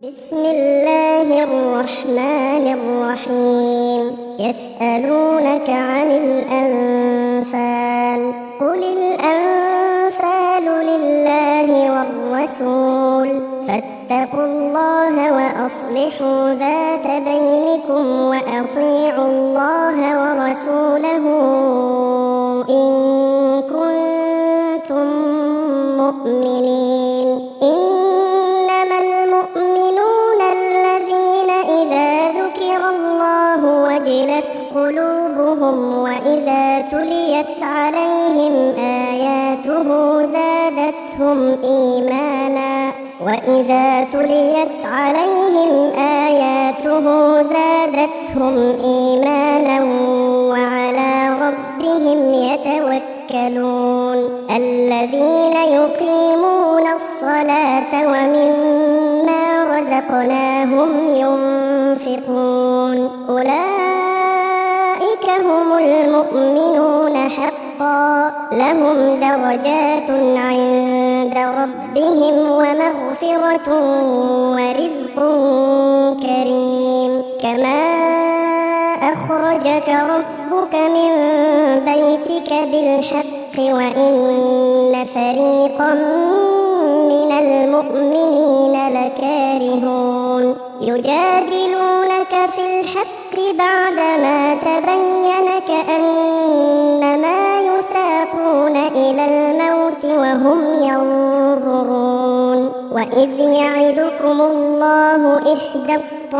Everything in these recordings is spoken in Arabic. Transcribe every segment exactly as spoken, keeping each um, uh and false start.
بسم الله الرحمن الرحيم. يسألونك عن الأنفال، قل الأنفال لله والرسول، فاتقوا الله وأصلحوا ذات بينكم وأطيعوا الله ورسوله إن كنتم مؤمنين. إنما المؤمنون الذين إذا ذكر الله وجلت قلوبهم وإذا تليت عليهم آياته زادتهم إيمانا وإذا تليت عليهم آياته زادتهم إيمانا وعلى ربهم يتوكلون. الذين يقيمون الصلاة ومما رزقناهم ينفقون أولئك هم المؤمنون حقا، لهم درجات عند ربهم ومغفرة ورزق كريم. كما أخرجك ربك من بيتك بالحق وإن فريقا من المؤمنين لكارهون. يجادلونك في الحق بعدما تبين كأنما يساقون إلى الموت وهم ينظرون. وإذ يعدكم الله إحدى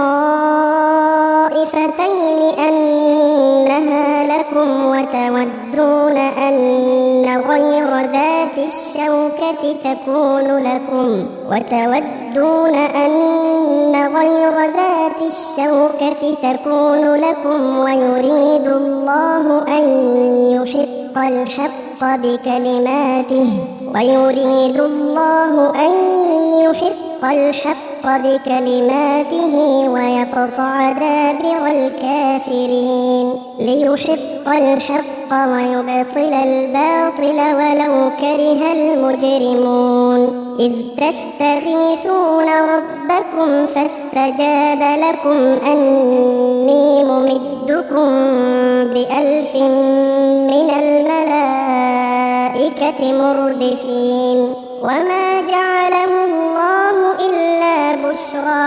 الطائفتين أنها لكم وتودون أن غير ذات الشوكة تكون لكم وتودون أن غير ذات الشوكة تكون لكم ويريد الله أن يحق الحق بكلماته ويريد الله أن يحق الحق بكلماته ويقطع دابر الكافرين. ليحق الحق ويبطل الباطل ولو كره المجرمون. إذ تستغيثون ربكم فاستجاب لكم أني ممدكم بألف من الملائكة مردفين. وما جعله الله إلا بشرى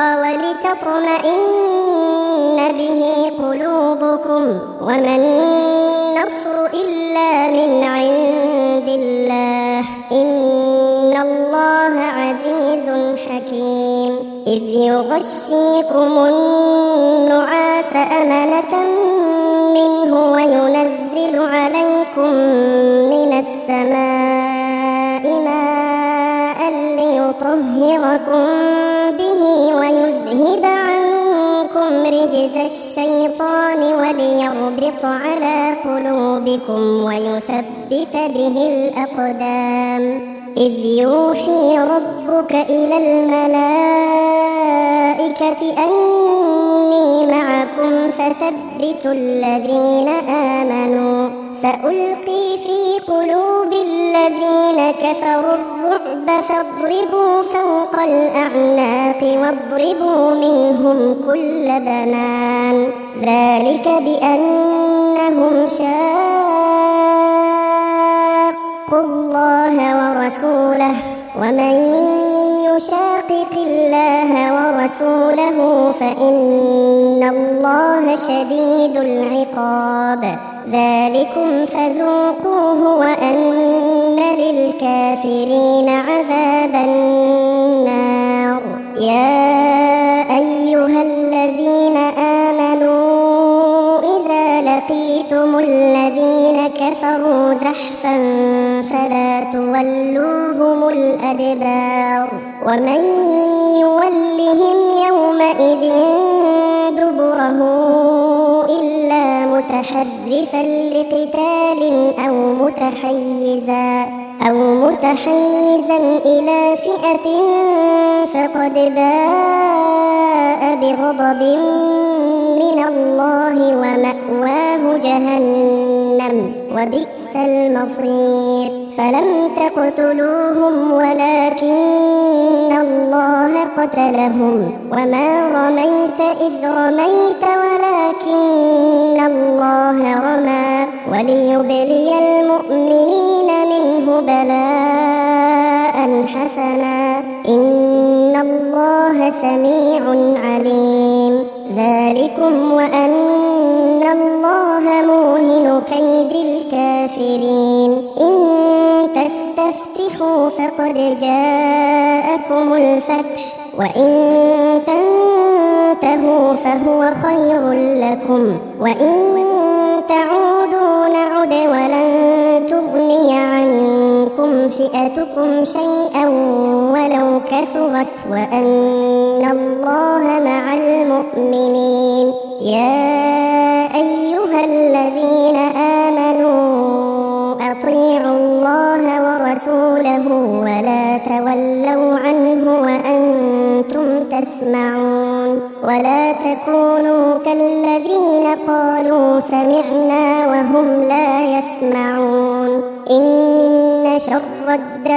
ولتطمئن به قلوبكم وما النصر إلا من عند الله إن الله عزيز حكيم. إذ يغشيكم النعاس أمنة منه وينزل عليكم من السماء ماء ليطهركم به ويذهب عنكم رجز الشيطان وليربط على قلوبكم ويثبت به الأقدام. إذ يوحي ربك إلى الملائكة أني معكم فثبتوا الذين آمنوا. سألقي في قلوب الذين كفروا الرعب فاضربوا فوق الأعناق واضربوا منهم كل بنان. ذلك بأنهم شاقوا الله ورسوله ومن يشاقق الله ورسوله فإن الله شديد العقاب. ذلكم فذوقوه وأن للكافرين عذاب النار. يا أيها الذين آمنوا إذا لقيتم الذين كفروا زحفا فلا تولوهم الأدبار. ومن يولهم يومئذ دبره إلا متحرفا لقتال أو متحيزا أو متحيزا إلى فئة فقد باء بغضب من الله ومأواه جهنم وبئس وبئس المصير فلم تقتلوهم ولكن الله قتلهم وما رميت إذ رميت ولكن الله رمى وليبلي المؤمنين منه بلاء حسنا إن الله سميع عليم ذلكم وأن الله موهن كيد الكافرين إن تستفتحوا فقد جاءكم الفتح وإن تنتهوا فهو خير لكم وإن تعودوا نعد ولن تغني عنكم فئتكم شيئا ولو كثرت وأن الله مع المؤمنين يا أيها الذين آمنوا أطيعوا الله ورسوله ولا تولوا عنه وأنتم تسمعون ولا تكونوا كالذين قالوا سمعنا وهم لا يسمعون إن شر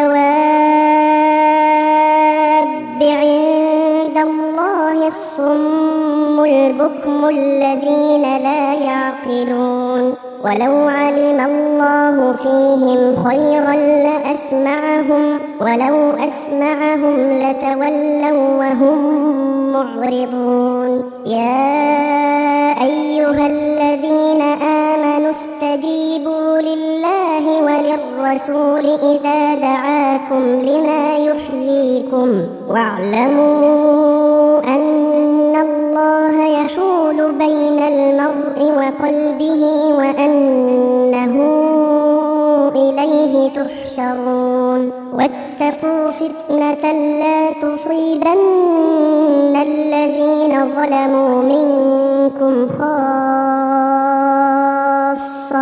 الدواب عند الله الصم البكم الذين لا يعقلون ولو علم الله فيهم خيرا لأسمعهم ولو أسمعهم لتولوا وهم معرضون يا أيها الذين آمنوا استجيبوا لله وللرسول إذا دعاكم لما يحييكم واعلموا أن الله يحول بين المرء وقلبه وأنه إليه تحشرون واتقوا فتنة لا تصيبن الذين ظلموا منكم خاصة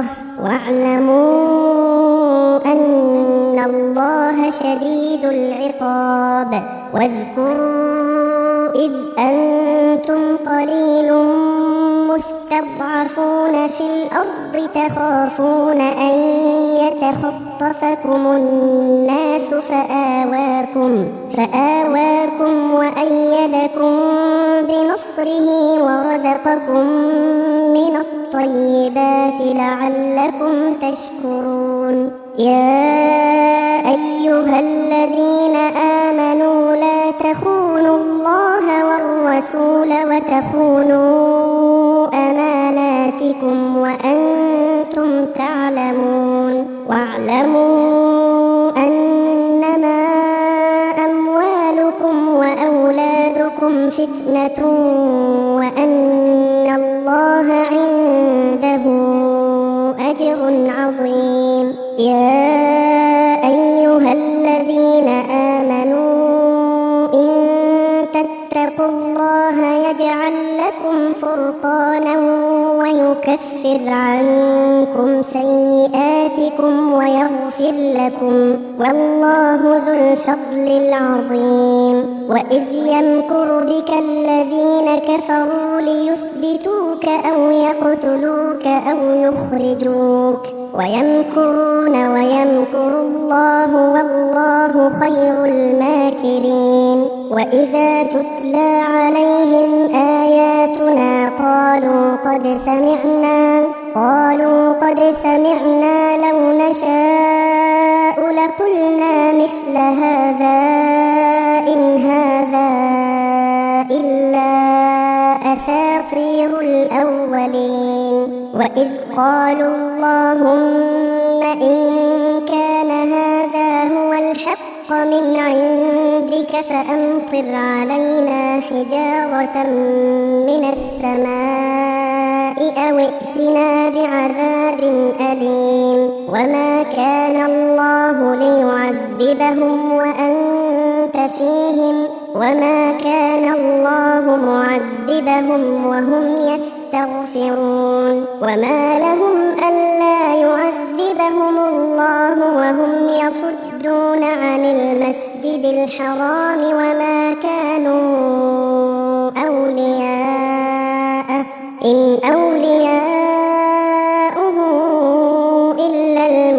واعلموا أن الله شديد العقاب واذكروا إذ أنتم قليل مستضعفون في الأرض تخافون أن يتخطفكم الناس فآواكم فآواكم وأيدكم بنصره ورزقكم من الطيبات لعلكم تشكرون يا أيها الذين آمنوا لا تخونوا الله والرسول وتخونوا أماناتكم وأنتم تعلمون واعلموا أنما أموالكم وأولادكم فتنة وأن الله عنده أجر عظيم يا أيها الذين آمنوا إن تتقوا الله يجعل لكم فرقانا ويكفر عنكم سيئاتكم ويغفر لكم والله ذو الفضل العظيم وإذ يمكر بك الذين كفروا ليثبتوك أو يقتلوك أو يخرجوك ويمكرون ويمكر الله والله خير الماكرين وإذا تتلى عليهم آياتنا قالوا قد سمعنا قالوا قد سمعنا لو نشاء لقلنا مثل هذا إن هذا إلا أساطير الأولين وإذ قالوا اللهم إن كان هذا هو الحق من عندك فأمطر علينا حجارة من السماء أو ائتنا بعذاب أليم وما كان الله ليعذبهم وأنت فيهم وما كان الله معذبهم وهم يستغفرون وما لهم ألا يعذبهم الله وهم يصدون عن المسجد الحرام وما كانوا أولياءه إن أولياؤه إلا المسجد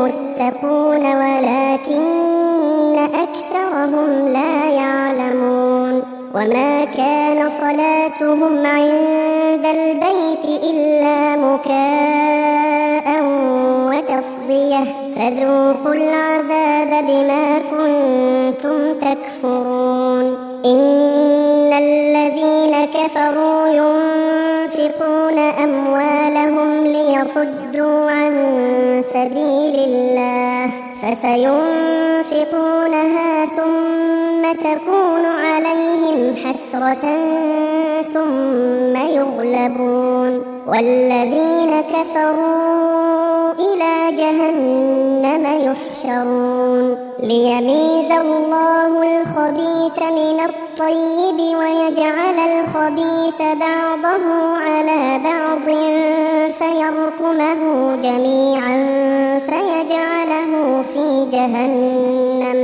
صلاتهم عند البيت إلا مكاء وتصدية فذوقوا العذاب بما كنتم تكفرون إن الذين كفروا ينفقون أموالهم ليصدوا عن سبيل الله فسينفقونها ثم تكون عليهم حسرة ثم يغلبون والذين كفروا إلى جهنم يحشرون ليميز الله الخبيث من الطيب ويجعل الخبيث بعضه على بعض فيركمه جميعا فيجعله في جهنم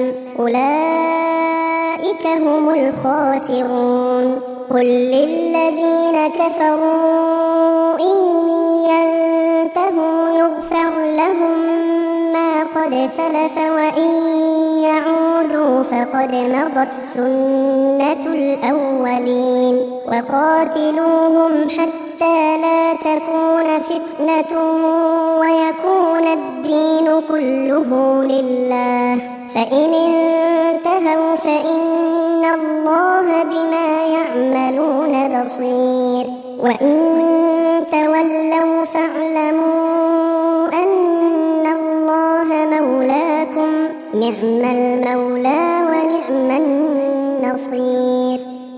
أولئك هم الخاسرون قل للذين كفروا إن ينتهوا يغفر لهم ما قد سلف وإن يعودوا فقد مضت سنة الأولين وقاتلوهم حتى لا تكون فتنة ويكون الدين كله لله فإن انتهوا فإن الله بما يعملون بصير وإن تولوا فاعلموا أن الله مولاكم نعم المولى ونعم النصير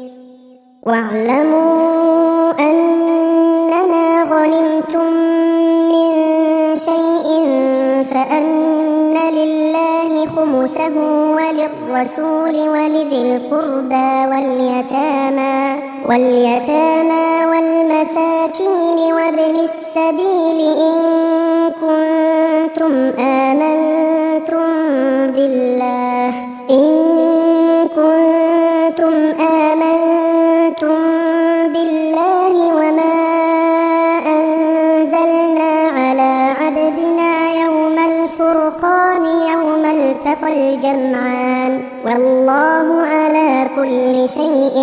واعلموا أنما غنمتم من شيء فأن لله خمسه وللرسول ولذي القربى واليتامى واليتامى والمساكين وابن السبيل إن كنتم آمنتم بالله إن كنتم آمنتم بالله وما أنزلنا على عبدنا يوم الفرقان يوم التقى الجمعان والله على كل شيء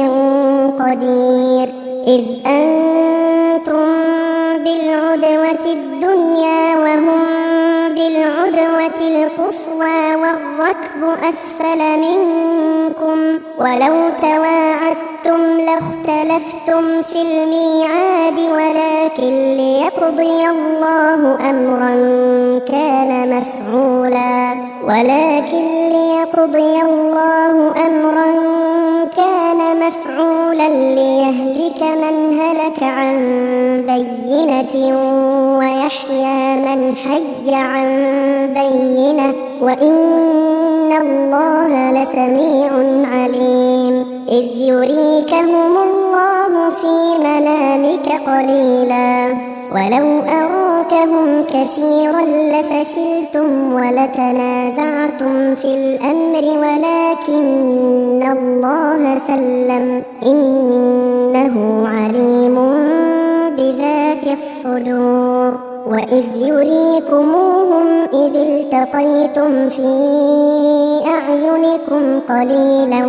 قدير إذ أنتم بالعدوة الدنيا وهم بالعدوة القصوى والركب أسفل منكم ولو تواعدتم لاختلفتم في الميعاد ولكن ليقضي الله أمرا كان مفعولا ولكن ليقضي الله أمرا كان مفعولا ليهلك من هلك عن بينة ويحيى من حي عن بينة وإن الله لسميع عليم إذ يريكهم الله في منامك قليلا ولو أراكهم كثيرا لفشلتم ولتنازعتم في الأمر ولكن الله سلم إنه عليم بذات الصدور وإذ يريكموهم إذ التقيتم في أعينكم قليلا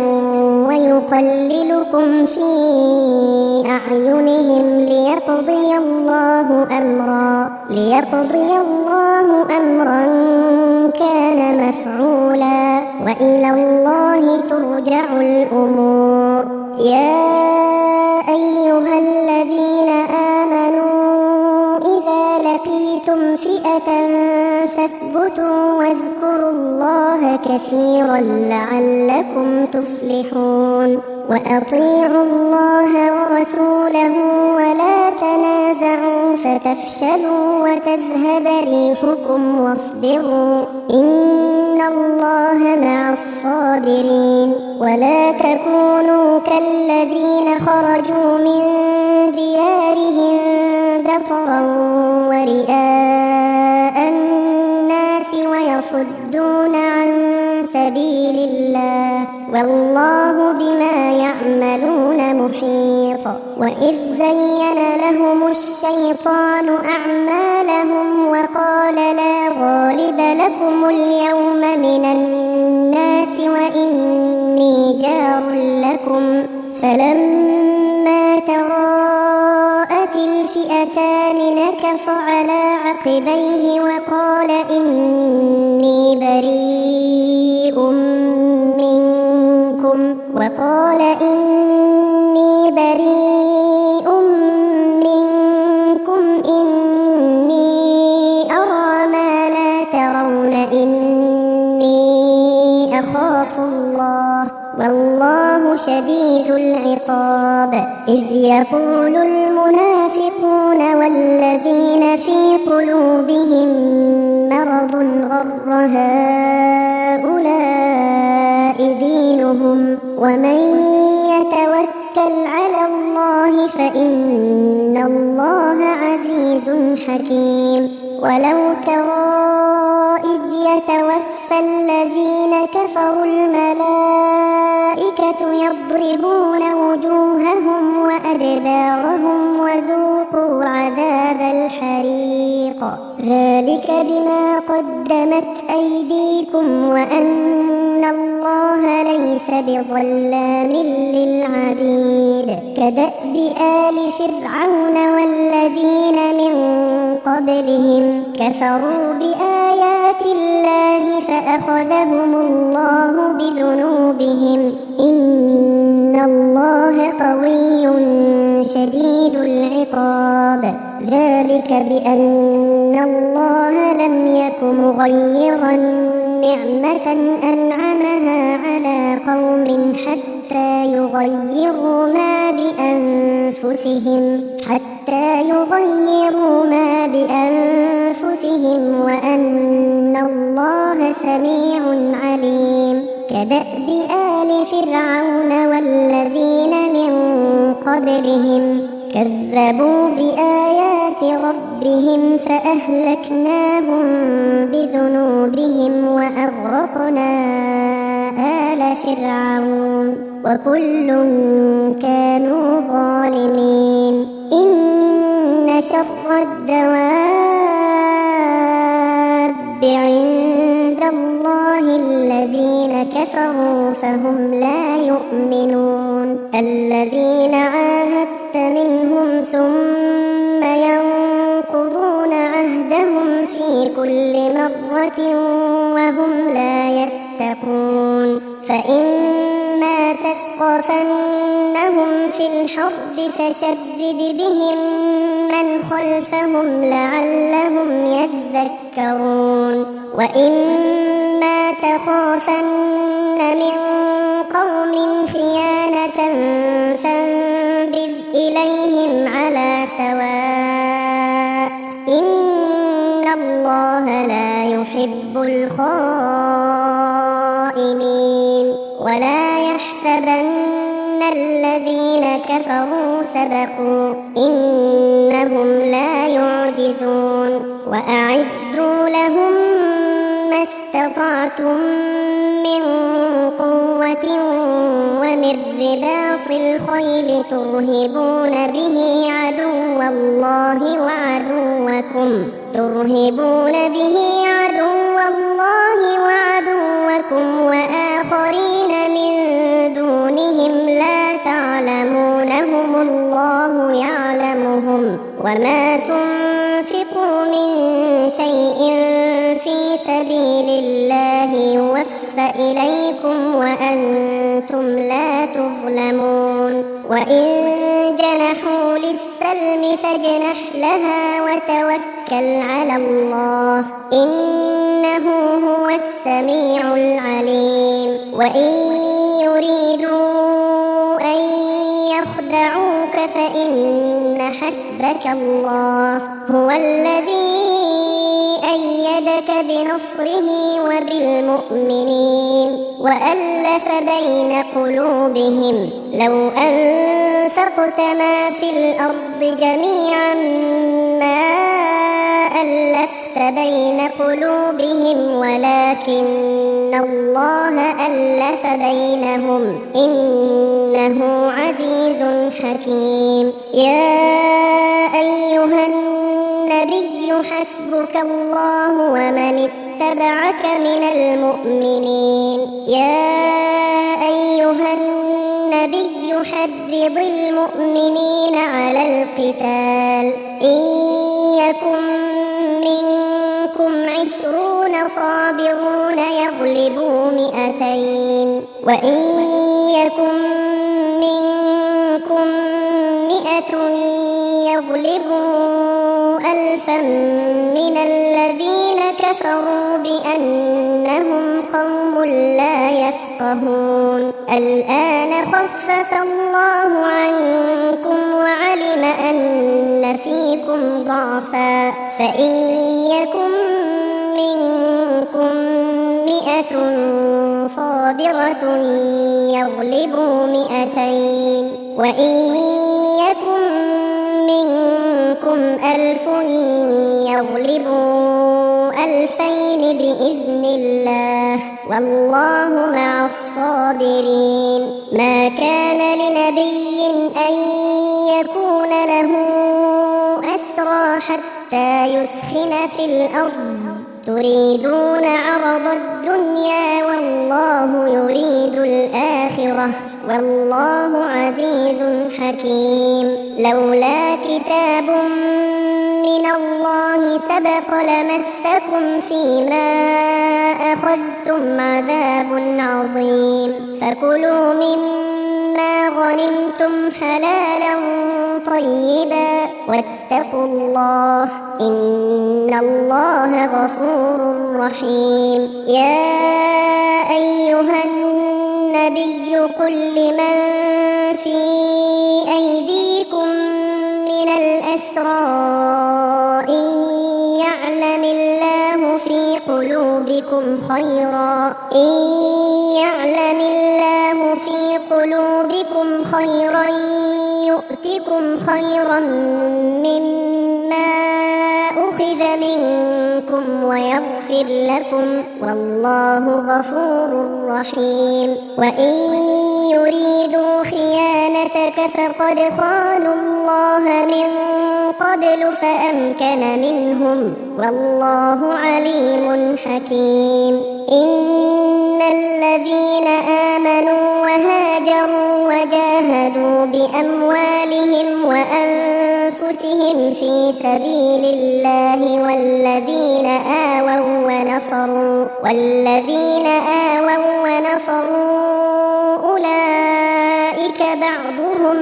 ويقللكم في أعينهم ليقضي الله أمرا ليقضي الله أمرا كان مفعولا وإلى الله ترجع الأمور يا أيها الذين آمنوا إذا لقيتم فئة فاثبتوا واذكروا الله كثيرا لعلكم تفلحون وأطيعوا الله ورسوله ولا تنازعوا فتفشلوا وتذهب ريحكم واصبروا إن الله مع الصابرين ولا تكونوا كالذين خرجوا من ديارهم بطرا ورئاء الناس ويصدون عن سبيل الله والله بما يعملون محيط وإذ زين لهم الشيطان أعمالهم وقال لا غالب لكم اليوم من الناس وإني جار لكم فلما تراءت الفئتان نكص على عقبيه وقال إني بريء منكم وقال إني بريء منكم إني أرى ما لا ترون إني أخاف الله والله شديد العقاب. إذ يقول المنافقون والذين في قلوبهم مرض غر هؤلاء دينهم ومن يتوكل على الله فإن الله عزيز حكيم. ولو ترى إذ يتوفى الذين كفروا الملائكة يضربون وجوههم وأدبارهم وذوقوا عذاب الحريق ذلك بما قدمت أيديكم وأن الله ليس بظلام للعبيد. كدأب آل فرعون والذين من قبلهم كفروا بآيات الله فأخذهم الله بذنوبهم إن الله قوي شديد العقاب. ذلك بأن الله لم يك مغيرا نعمة أنعمها على قوم حتى يغيروا ما بأنفسهم حتى يغيروا ما بأنفسهم وأن الله سميع عليم. كدأب آل فرعون والذين من قبلهم كذبوا بآيات ربهم فأهلكناهم بذنوبهم وأغرقنا آل فرعون وكل كانوا ظالمين. إن شر الدواب عند الله الذين كفروا فهم لا يؤمنون. الذين عاهدت منهم ثم ينقضون عهدهم في كل مرة وهم لا يتقون. فإما تثقفنهم في الحرب فشدد بهم من خلفهم لعلهم يذكرون. وإما تخافن من قوم خيانة فانبذ إليهم على سواء إن الله لا يحب الخائنين. ولا يحسبن الذين كفروا سبقوا إنهم لا يعجزون. وأعدوا لهم ما استطعتم من قوة ومن رباط الخيل ترهبون به عدو الله وعدوكم ترهبون به عدو الله وعدوكم وآخرين من دونهم لا تعلمونهم الله يعلمهم. وما تنفقوا من شيء في سبيل الله يوفى إليكم وأنتم لا تظلمون. وإن جنحوا للسلم فاجنح لها وتوكل على الله إنه هو السميع العليم. وإن يريدوا أن يخدعوك فإن حسبك الله هو الذي أيدك بنصره وبالمؤمنين وألف بين قلوبهم لو أنفقت ما في الأرض جميعا ما ألفت بين قلوبهم ولكن الله ألف بينهم إنه عزيز حكيم. يا أيها النبي حسبك الله ومن اتبعك من المؤمنين. يا أيها النبي النبي حرض المؤمنين على القتال إن يكن منكم عشرون صابرون يغلبوا مئتين وإن يكن منكم مئة يغلبوا ألفا من الذين كفروا بأنهم قوم لا يفقهون الآن خفف الله عنكم وعلم أن فيكم ضعفا فإن يكن منكم مئة صابرة يغلبوا مئتين وإن يكن منكم ألف يغلبوا ألفين بإذن الله والله مع الصابرين ما كان لنبي أن يكون له أسرى حتى يثخن في الأرض تريدون عرض الدنيا والله يريد الآخرة والله عزيز حكيم لولا كتاب من الله سبق لمسكم فيما أخذتم عذاب عظيم فكلوا مما غنمتم حلالا طيبا واتقوا الله إن الله غفور رحيم يا أيها النبي قل لمن في أيديكم من الأسرى إن يعلم الله في قلوبكم خيرا إن يعلم الله في قلوبكم خيرا يؤتكم خيرا مما أخذ منكم ويغفر لكم والله غفور رحيم وإن يريدوا خيانتك فقد خانوا الله من قبل فأمكن منهم والله عليم حكيم إن الذين آمنوا وهاجروا وجاهدوا بأموالهم وأنفسهم في سبيل الله والذين آووا ونصروا والذين آووا ونصروا أولئك بعضهم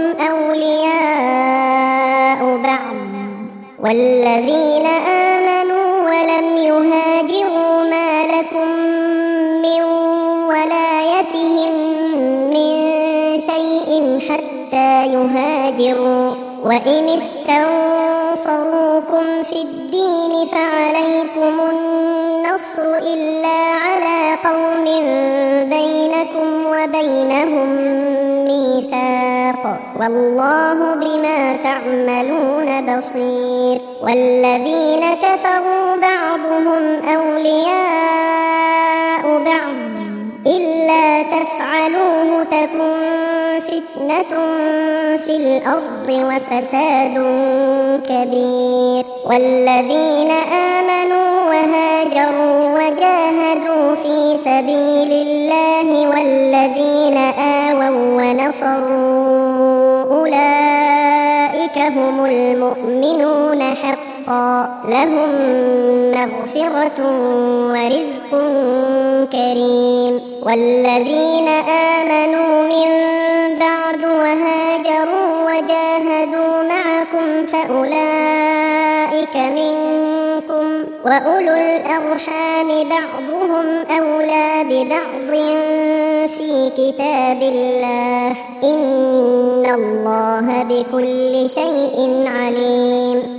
أولياء بعض والذين آمنوا ولم يهاجروا ما لكم من ولايتهم من شيء حتى يهاجروا وإن استنصروكم في الدين فعليكم النصر إلا على قوم بينكم وبينهم ميثاق والله بما تعملون بصير والذين كفروا بعضهم أولياء بعض إلا تفعلوه تكن فتنة في الأرض وفساد كبير والذين آمنوا وهاجروا وجاهدوا في سبيل الله والذين آووا ونصروا أولئك هم المؤمنون حقا لهم مغفرة ورزق كريم والذين آمنوا من بعد وهاجروا وجاهدوا معكم فأولئك منكم وأولو الأرحام بعضهم أولى ببعض في كتاب الله إن الله بكل شيء عليم